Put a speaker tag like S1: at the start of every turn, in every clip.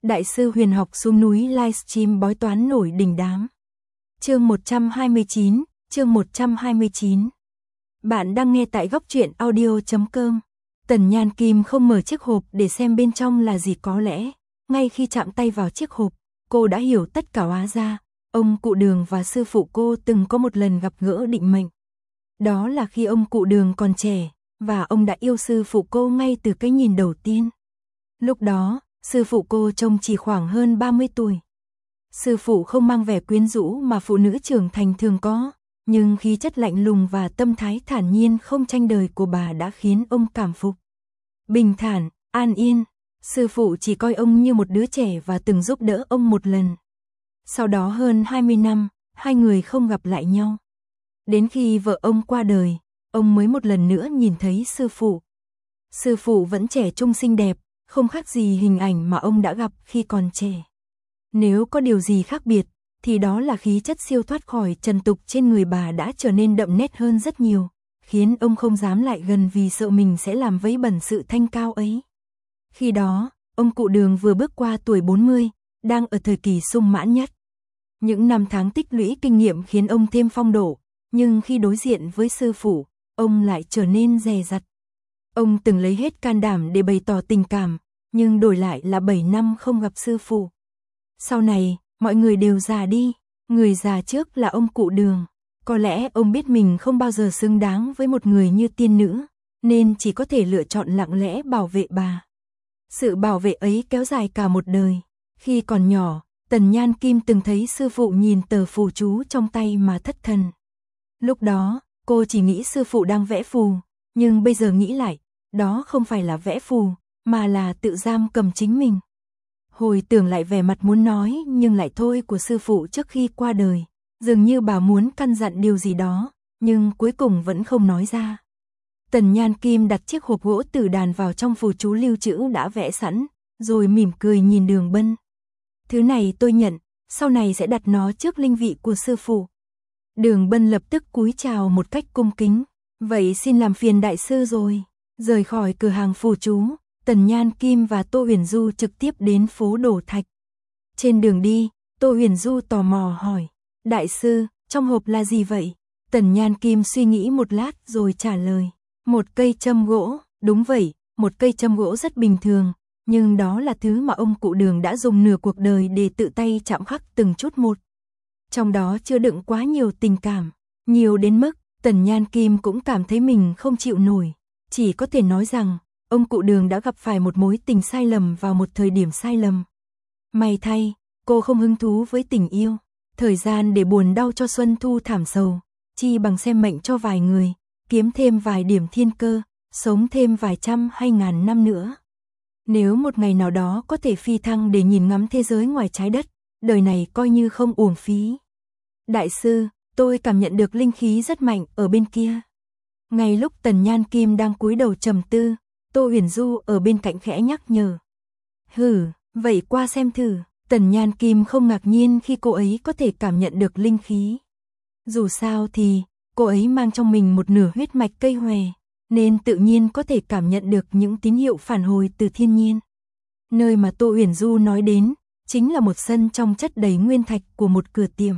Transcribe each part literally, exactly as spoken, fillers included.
S1: Đại sư huyền học xuống núi livestream bói toán nổi đình đám. Chương một trăm hai mươi chín, chương một trăm hai mươi chín. Bạn đang nghe tại góc truyện audio chấm com. Tần Nhan Kim không mở chiếc hộp để xem bên trong là gì, có lẽ ngay khi chạm tay vào chiếc hộp, cô đã hiểu tất cả. Hóa ra, ông cụ Đường và sư phụ cô từng có một lần gặp gỡ định mệnh. Đó là khi ông cụ Đường còn trẻ, và ông đã yêu sư phụ cô ngay từ cái nhìn đầu tiên. Lúc đó, sư phụ cô trông chỉ khoảng hơn ba mươi tuổi. Sư phụ không mang vẻ quyến rũ mà phụ nữ trưởng thành thường có, nhưng khí chất lạnh lùng và tâm thái thản nhiên không tranh đời của bà đã khiến ông cảm phục. Bình thản, an yên, sư phụ chỉ coi ông như một đứa trẻ và từng giúp đỡ ông một lần. Sau đó hơn hai mươi năm, hai người không gặp lại nhau. Đến khi vợ ông qua đời, ông mới một lần nữa nhìn thấy sư phụ. Sư phụ vẫn trẻ trung xinh đẹp, không khác gì hình ảnh mà ông đã gặp khi còn trẻ. Nếu có điều gì khác biệt, thì đó là khí chất siêu thoát khỏi trần tục trên người bà đã trở nên đậm nét hơn rất nhiều, khiến ông không dám lại gần vì sợ mình sẽ làm vấy bẩn sự thanh cao ấy. Khi đó, ông cụ Đường vừa bước qua tuổi bốn mươi, đang ở thời kỳ sung mãn nhất. Những năm tháng tích lũy kinh nghiệm khiến ông thêm phong độ, nhưng khi đối diện với sư phụ, ông lại trở nên dè dặt. Ông từng lấy hết can đảm để bày tỏ tình cảm, nhưng đổi lại là bảy năm không gặp sư phụ. Sau này, mọi người đều già đi, người già trước là ông cụ Đường. Có lẽ ông biết mình không bao giờ xứng đáng với một người như tiên nữ, nên chỉ có thể lựa chọn lặng lẽ bảo vệ bà. Sự bảo vệ ấy kéo dài cả một đời. Khi còn nhỏ, Tần Nhan Kim từng thấy sư phụ nhìn tờ phù chú trong tay mà thất thần. Lúc đó, cô chỉ nghĩ sư phụ đang vẽ phù, nhưng bây giờ nghĩ lại, đó không phải là vẽ phù, mà là tự giam cầm chính mình. Hồi tưởng lại vẻ mặt muốn nói nhưng lại thôi của sư phụ trước khi qua đời, dường như bà muốn căn dặn điều gì đó, nhưng cuối cùng vẫn không nói ra. Tần Nhan Kim đặt chiếc hộp gỗ tử đàn vào trong phù chú lưu trữ đã vẽ sẵn, rồi mỉm cười nhìn Đường Bân. Thứ này tôi nhận, sau này sẽ đặt nó trước linh vị của sư phụ. Đường Bân lập tức cúi chào một cách cung kính. Vậy xin làm phiền đại sư rồi. Rời khỏi cửa hàng phù chú, Tần Nhan Kim và Tô Huyền Du trực tiếp đến phố Đổ Thạch. Trên đường đi, Tô Huyền Du tò mò hỏi, đại sư, trong hộp là gì vậy? Tần Nhan Kim suy nghĩ một lát rồi trả lời, một cây châm gỗ. Đúng vậy, một cây châm gỗ rất bình thường, nhưng đó là thứ mà ông cụ Đường đã dùng nửa cuộc đời để tự tay chạm khắc từng chút một. Trong đó chứa đựng quá nhiều tình cảm, nhiều đến mức Tần Nhan Kim cũng cảm thấy mình không chịu nổi. Chỉ có thể nói rằng, ông cụ Đường đã gặp phải một mối tình sai lầm vào một thời điểm sai lầm. May thay, cô không hứng thú với tình yêu, thời gian để buồn đau cho xuân thu thảm sầu, chi bằng xem mệnh cho vài người, kiếm thêm vài điểm thiên cơ, sống thêm vài trăm hay ngàn năm nữa. Nếu một ngày nào đó có thể phi thăng để nhìn ngắm thế giới ngoài trái đất, đời này coi như không uổng phí. Đại sư, tôi cảm nhận được linh khí rất mạnh ở bên kia. Ngay lúc Tần Nhan Kim đang cúi đầu trầm tư, Tô Huyền Du ở bên cạnh khẽ nhắc nhở. Hừ, vậy qua xem thử. Tần Nhan Kim không ngạc nhiên khi cô ấy có thể cảm nhận được linh khí. Dù sao thì, cô ấy mang trong mình một nửa huyết mạch cây hòe, nên tự nhiên có thể cảm nhận được những tín hiệu phản hồi từ thiên nhiên. Nơi mà Tô Huyền Du nói đến, chính là một sân trong chất đầy nguyên thạch của một cửa tiệm.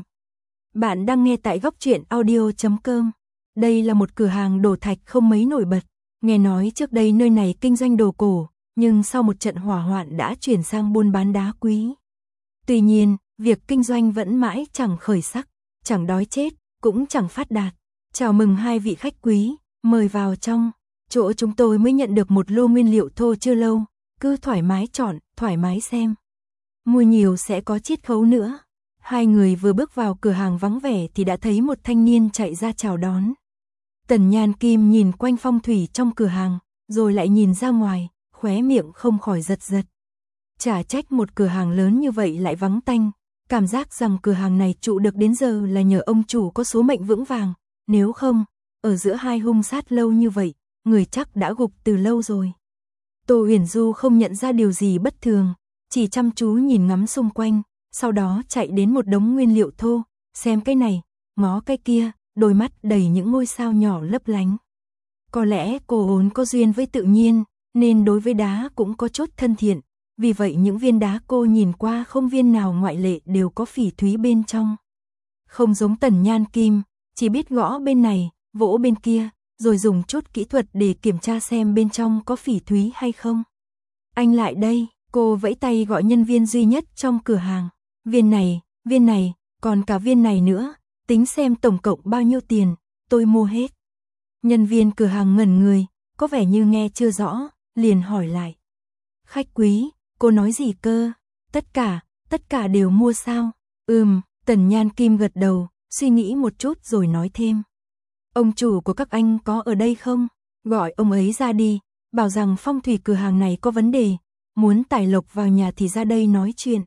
S1: Bạn đang nghe tại góc truyện audio chấm com. Đây là một cửa hàng đồ thạch không mấy nổi bật. Nghe nói trước đây nơi này kinh doanh đồ cổ, nhưng sau một trận hỏa hoạn đã chuyển sang buôn bán đá quý. Tuy nhiên, việc kinh doanh vẫn mãi chẳng khởi sắc, chẳng đói chết, cũng chẳng phát đạt. Chào mừng hai vị khách quý, mời vào trong. Chỗ chúng tôi mới nhận được một lô nguyên liệu thô chưa lâu, cứ thoải mái chọn, thoải mái xem. Mua nhiều sẽ có chiết khấu nữa. Hai người vừa bước vào cửa hàng vắng vẻ thì đã thấy một thanh niên chạy ra chào đón. Tần Nhan Kim nhìn quanh phong thủy trong cửa hàng, rồi lại nhìn ra ngoài, khóe miệng không khỏi giật giật. Chả trách một cửa hàng lớn như vậy lại vắng tanh, cảm giác rằng cửa hàng này trụ được đến giờ là nhờ ông chủ có số mệnh vững vàng, nếu không, ở giữa hai hung sát lâu như vậy, người chắc đã gục từ lâu rồi. Tô Huyền Du không nhận ra điều gì bất thường, chỉ chăm chú nhìn ngắm xung quanh, sau đó chạy đến một đống nguyên liệu thô, xem cái này, ngó cái kia, đôi mắt đầy những ngôi sao nhỏ lấp lánh. Có lẽ cô vốn có duyên với tự nhiên, nên đối với đá cũng có chút thân thiện, vì vậy những viên đá cô nhìn qua không viên nào ngoại lệ đều có phỉ thúy bên trong. Không giống Tần Nhan Kim, chỉ biết gõ bên này, vỗ bên kia, rồi dùng chút kỹ thuật để kiểm tra xem bên trong có phỉ thúy hay không. Anh lại đây, cô vẫy tay gọi nhân viên duy nhất trong cửa hàng. Viên này, viên này, còn cả viên này nữa, tính xem tổng cộng bao nhiêu tiền, tôi mua hết. Nhân viên cửa hàng ngẩn người, có vẻ như nghe chưa rõ, liền hỏi lại. Khách quý, cô nói gì cơ? Tất cả, tất cả đều mua sao? Ừm, Tần Nhan Kim gật đầu, suy nghĩ một chút rồi nói thêm. Ông chủ của các anh có ở đây không? Gọi ông ấy ra đi, bảo rằng phong thủy cửa hàng này có vấn đề, muốn Tài Lộc vào nhà thì ra đây nói chuyện.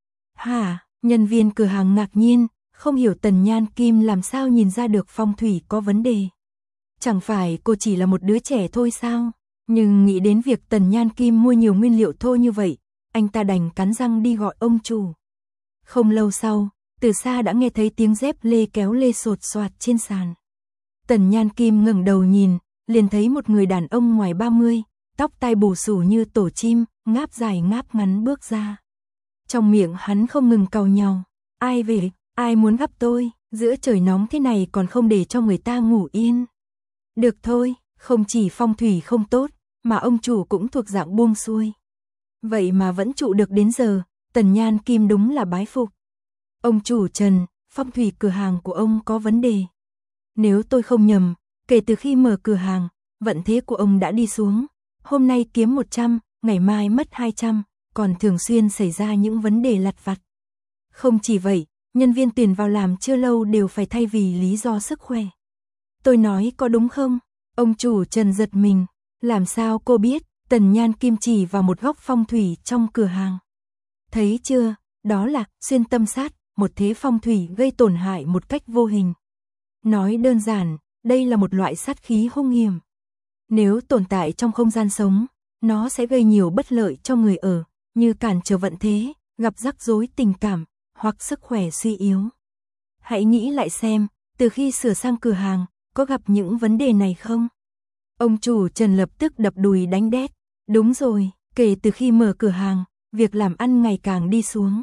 S1: Hả? Nhân viên cửa hàng ngạc nhiên, không hiểu Tần Nhan Kim làm sao nhìn ra được phong thủy có vấn đề. Chẳng phải cô chỉ là một đứa trẻ thôi sao? Nhưng nghĩ đến việc Tần Nhan Kim mua nhiều nguyên liệu thô như vậy, anh ta đành cắn răng đi gọi ông chủ. Không lâu sau, từ xa đã nghe thấy tiếng dép lê kéo lê sột soạt trên sàn. Tần Nhan Kim ngẩng đầu nhìn, liền thấy một người đàn ông ngoài ba mươi, tóc tai bù xù như tổ chim, ngáp dài ngáp ngắn bước ra. Trong miệng hắn không ngừng càu nhàu. Ai về, ai muốn gặp tôi, giữa trời nóng thế này còn không để cho người ta ngủ yên. Được thôi, không chỉ phong thủy không tốt, mà ông chủ cũng thuộc dạng buông xuôi. Vậy mà vẫn trụ được đến giờ, Tần Nhan Kim đúng là bái phục. Ông chủ Trần, phong thủy cửa hàng của ông có vấn đề. Nếu tôi không nhầm, kể từ khi mở cửa hàng, vận thế của ông đã đi xuống. Hôm nay kiếm một trăm, ngày mai mất hai trăm, còn thường xuyên xảy ra những vấn đề lặt vặt. Không chỉ vậy, nhân viên tuyển vào làm chưa lâu đều phải thay vì lý do sức khỏe. Tôi nói có đúng không? Ông chủ Trần giật mình. Làm sao cô biết? Tần Nhan Kim chỉ vào một góc phong thủy trong cửa hàng. Thấy chưa? Đó là xuyên tâm sát, một thế phong thủy gây tổn hại một cách vô hình. Nói đơn giản, đây là một loại sát khí hung hiểm. Nếu tồn tại trong không gian sống, nó sẽ gây nhiều bất lợi cho người ở, như cản trở vận thế, gặp rắc rối tình cảm, hoặc sức khỏe suy yếu. Hãy nghĩ lại xem, từ khi sửa sang cửa hàng, có gặp những vấn đề này không? Ông chủ Trần lập tức đập đùi đánh đét. Đúng rồi, kể từ khi mở cửa hàng, việc làm ăn ngày càng đi xuống.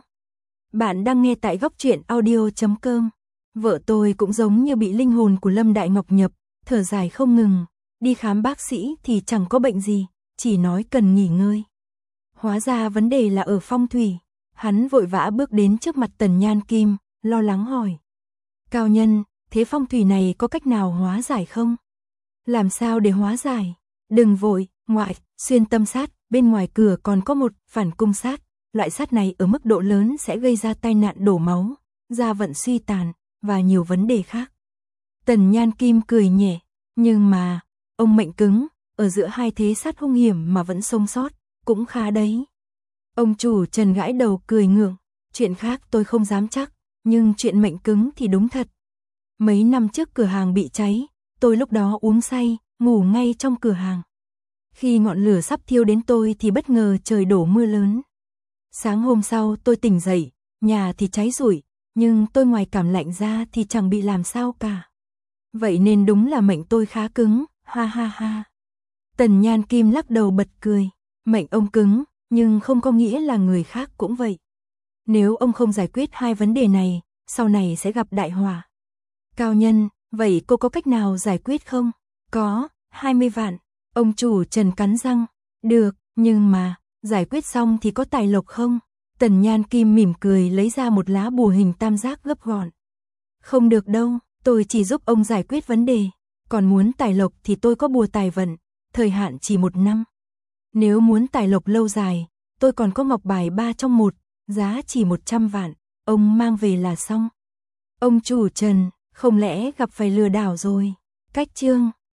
S1: Bạn đang nghe tại góc truyện audio chấm com. Vợ tôi cũng giống như bị linh hồn của Lâm Đại Ngọc nhập, thở dài không ngừng. Đi khám bác sĩ thì chẳng có bệnh gì, chỉ nói cần nghỉ ngơi. Hóa ra vấn đề là ở phong thủy. Hắn vội vã bước đến trước mặt Tần Nhan Kim, lo lắng hỏi. Cao nhân, thế phong thủy này có cách nào hóa giải không? Làm sao để hóa giải? Đừng vội, ngoại, xuyên tâm sát, bên ngoài cửa còn có một phản cung sát. Loại sát này ở mức độ lớn sẽ gây ra tai nạn đổ máu, gia vận suy tàn, và nhiều vấn đề khác. Tần Nhan Kim cười nhẹ, nhưng mà, ông mệnh cứng, ở giữa hai thế sát hung hiểm mà vẫn sống sót, cũng khá đấy. Ông chủ Trần gãi đầu cười ngượng, chuyện khác tôi không dám chắc, nhưng chuyện mệnh cứng thì đúng thật. Mấy năm trước cửa hàng bị cháy, tôi lúc đó uống say, ngủ ngay trong cửa hàng. Khi ngọn lửa sắp thiêu đến tôi thì bất ngờ trời đổ mưa lớn. Sáng hôm sau tôi tỉnh dậy, nhà thì cháy rụi, nhưng tôi ngoài cảm lạnh ra thì chẳng bị làm sao cả. Vậy nên đúng là mệnh tôi khá cứng, ha ha ha. Tần Nhan Kim lắc đầu bật cười, mệnh ông cứng, nhưng không có nghĩa là người khác cũng vậy. Nếu ông không giải quyết hai vấn đề này, sau này sẽ gặp đại họa. Cao nhân, vậy cô có cách nào giải quyết không? Có, hai mươi vạn. Ông chủ Trần cắn răng. Được, nhưng mà, giải quyết xong thì có tài lộc không? Tần Nhan Kim mỉm cười lấy ra một lá bùa hình tam giác gấp gọn. Không được đâu, tôi chỉ giúp ông giải quyết vấn đề. Còn muốn tài lộc thì tôi có bùa tài vận, thời hạn chỉ một năm. Nếu muốn tài lộc lâu dài, tôi còn có ngọc bài ba trong một, giá chỉ một trăm vạn, ông mang về là xong. Ông chủ Trần, không lẽ gặp phải lừa đảo rồi? Cách chương